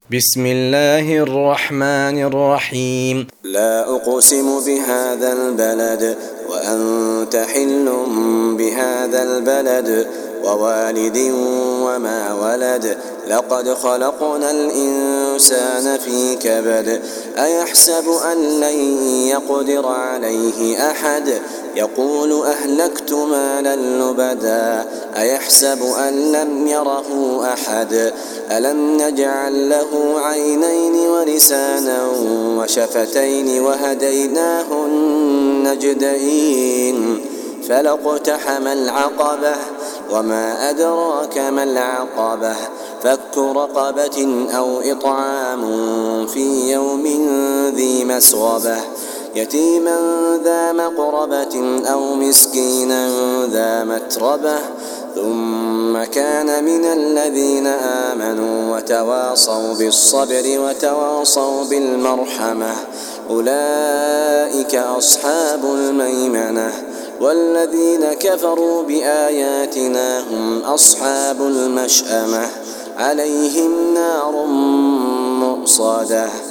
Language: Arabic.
بسم الله الرحمن الرحيم. لا أقسم بهذا البلد وأنت حل بهذا البلد ووالد وما ولد لقد خلقنا الإنسان في كبد أيحسب أن لن يقدر عليه أحد يقول أهلكت مالا لبدا أيحسب أن لم يره أحد ألم نجعل له عينين ولسانا وشفتين وهديناه النجدين فلاقتحم العقبة وما أدراك ما العقبة فك رقبة أو إطعام في يوم ذي مسغبة يتيما ذا مقربة أو مسكينا ذا متربة ثم كان من الذين آمنوا وتواصوا بالصبر وتواصوا بالمرحمة أولئك أصحاب الميمنة والذين كفروا بآياتنا هم أصحاب المشأمة عليهم نار مؤصدة